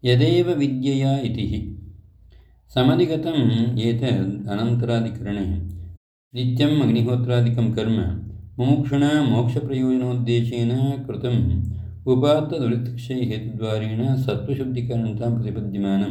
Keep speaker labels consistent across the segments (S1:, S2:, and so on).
S1: यदेव विद्यया इति समधिगतम् एतद् अनन्तराधिकरणे नित्यम् अग्निहोत्रादिकं कर्म मुमुक्षुणा मोक्षप्रयोजनोद्देशेन कृतम् उपात्तदुरितक्षयहेतुद्वारेण सत्त्वशुद्धिकरणतां प्रतिपद्यमानं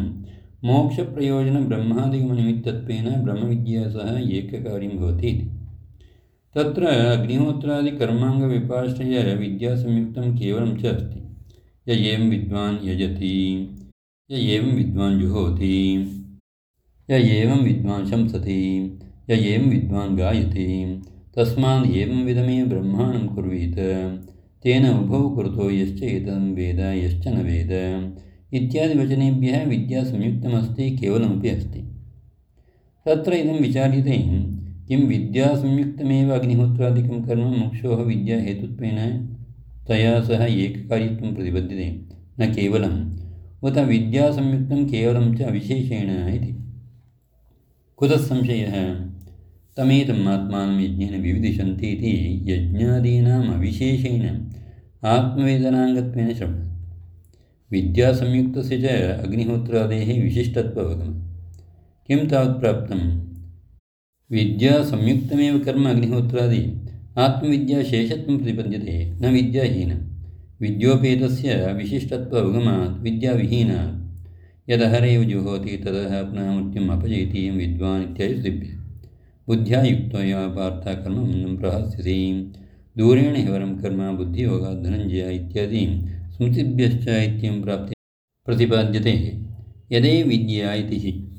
S1: मोक्षप्रयोजनब्रह्मादिगमनिमित्तत्वेन ब्रह्मविद्यया सह एककार्यं भवति। तत्र अग्निहोत्रादिकर्माङ्गविपाश्रय विद्यासंयुक्तं केवलं च अस्ति। य एवं विद्वान् यजति, य एवं विद्वान् जुहोति, य एवं विद्वान् शंसति, य एवं विद्वान् गायति, तस्मात् एवं विधमेव ब्रह्माणं कुर्वीत। तेन उभौ कुरुतो यश्च एतं वेद यश्च न वेद इत्यादि वचनेभ्यः विद्यासंयुक्तमस्ति, केवलमपि अस्ति। तत्र इदं विचार्यते, किं विद्यासंयुक्तमेव अग्निहोत्रादिकं कर्म मुमुक्षोः विद्याहेतुत्वेन तया सह एककार्यत्वं प्रतिपद्यते, न केवलम्, उत विद्यासंयुक्तं केवलं च अविशेषेण इति। कुतः संशयः? तमेतम् आत्मानं यज्ञेन विविदिशन्ति इति यज्ञादीनाम् अविशेषेण आत्मवेदनाङ्गत्वेन श्रवणात्। विद्यासंयुक्तस्य च अग्निहोत्रादेः विशिष्टत्वावगमः। किं तावत् प्राप्तं? विद्यासंयुक्तमेव कर्म अग्निहोत्रादि आत्मविद्याशेषत्वं प्रतिपद्यते, न विद्याहीनं। विद्योपेतस्य विशिष्टत्वावगमात् विद्याविहीनात् यदहरेव जुहोति तदः पुनः मृत्युम् अपजयति एवं विद्वान् इत्यादि श्रुतिभ्यः। बुद्ध्या युक्तया पार्थ कर्मं प्रहस्यसि, दूरेण ह्यवरं कर्म बुद्धियोगात् धनञ्जय इत्यादि स्मृतिभ्यश्च इत्यं प्राप्ते प्रतिपाद्यते। यदेव विद्या इति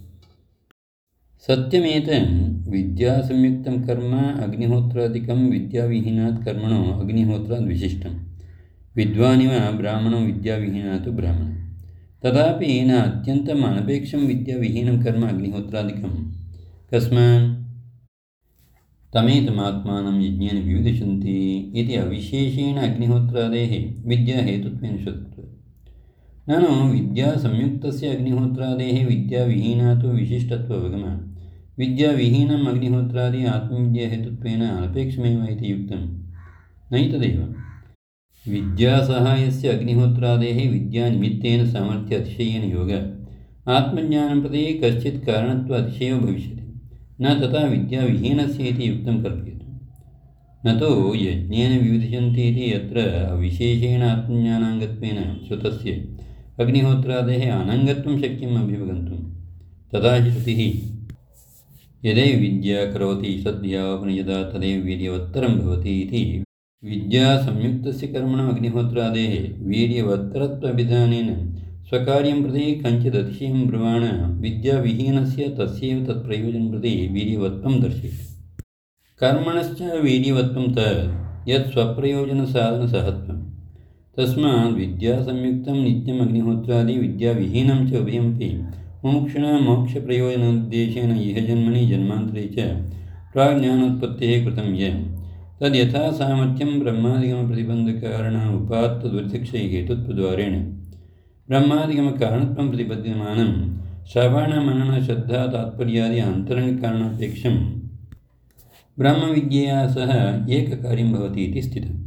S1: सत्यमेतं विद्यासंयुक्तं कर्म अग्निहोत्रादिकं विद्याविहीनात् कर्मणो अग्निहोत्राद् विशिष्टं। विद्वानिव ब्राह्मणो विद्याविहीनात् ब्राह्मणः। तथापि न अत्यन्तम् अनपेक्षं विद्याविहीनं कर्म अग्निहोत्रादिकं। कस्मात्? तमेतमात्मानं यज्ञेन विविदिशन्ति इति अविशेषेण अग्निहोत्रादेः विद्याहेतुत्वेन श्रुतत्वात्। ननु विद्यासंयुक्तस्य अग्निहोत्रादेः विद्याविहीनात् विशिष्टत्वावगमः। विद्याविहीनम् अग्निहोत्रादि आत्मविद्याहेतुत्वेन अनपेक्षमेव इति युक्तं। नैतदेव। विद्यासहायस्य अग्निहोत्रादेः विद्यानिमित्तेन सामर्थ्य अतिशयेन योगः आत्मज्ञानं प्रति कश्चित् कारणत्वातिशयो भविष्यति, न तथा विद्याविहीनस्य इति युक्तं कल्पयतु। न तु यज्ञेन विविदिशन्ति इति यत्र अविशेषेण आत्मज्ञानाङ्गत्वेन श्रुतस्य अग्निहोत्रादेः अनङ्गत्वं शक्यम् अभ्युपगन्तुं। तथा हि श्रुतिः यदैव विद्या करोति श्रद्धया उपनिषदा तदैव वीर्यवत्तरं भवति इति विद्यासंयुक्तस्य कर्मणः अग्निहोत्रादेः वीर्यवत्तरत्वाभिधानेन स्वकार्यं प्रति कञ्चिदतिशयं ब्रुवाण विद्याविहीनस्य तस्यैव तत्प्रयोजनं प्रति वीर्यवत्त्वं दर्शयति। कर्मणश्च वीर्यवत्त्वं तत् यत् स्वप्रयोजनसाधनसहत्वं। तस्मात् विद्यासंयुक्तं नित्यम् अग्निहोत्रादि विद्याविहीनं च उभयमपि मुमुक्षुणा मोक्षप्रयोजनोद्देशेन इह जन्मनि जन्मान्तरे च प्राज्ञानोत्पत्तेः कृतं यत् तद्यथा सामर्थ्यं ब्रह्मादिगमप्रतिबन्धकारण उपात्तदुरितक्षयहेतुत्वद्वारेण ब्रह्मादिगमकारणत्वं प्रतिपद्यमानं श्रवणमननश्रद्धातात्पर्यादि आन्तरङ्गकारणापेक्षं ब्रह्मविद्यया सह एककार्यं भवति इति स्थितम्।